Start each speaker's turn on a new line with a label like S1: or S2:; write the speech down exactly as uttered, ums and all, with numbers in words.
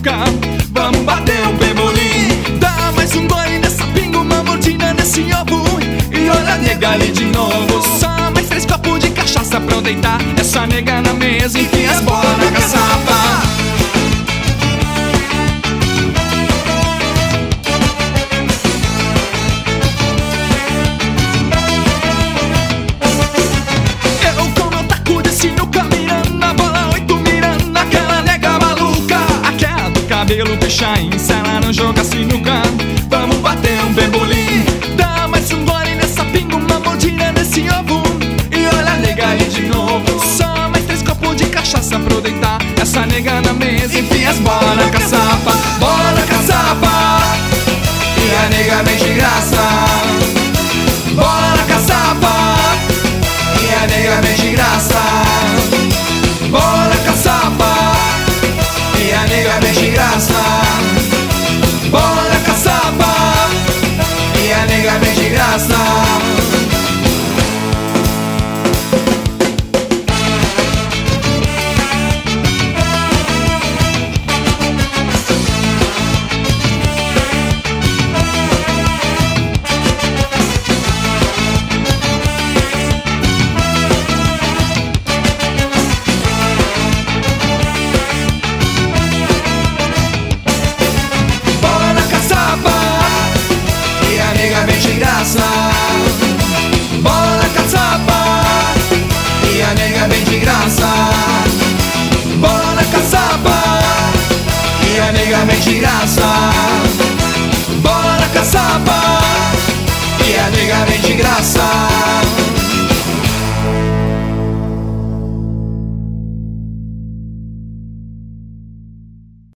S1: maluca. Vamos bater um pebolim. Dá mais um gole nessa pinga, uma mordida nesse ovo. E olha, nega, ali de novo. Só mais três copos de cachaça pra eu deitar essa nega na mesa e enfia as bolas na caçapa. Cabelo, pichain, ela não joga sinuca. Vamos bater um pebolim. Dá mais um gole nessa pinga, uma mordida nesse ovo. E olha, nega, ali de novo. Só mais três copos de cachaça pra eu deitar essa nega na mesa e enfia as bolas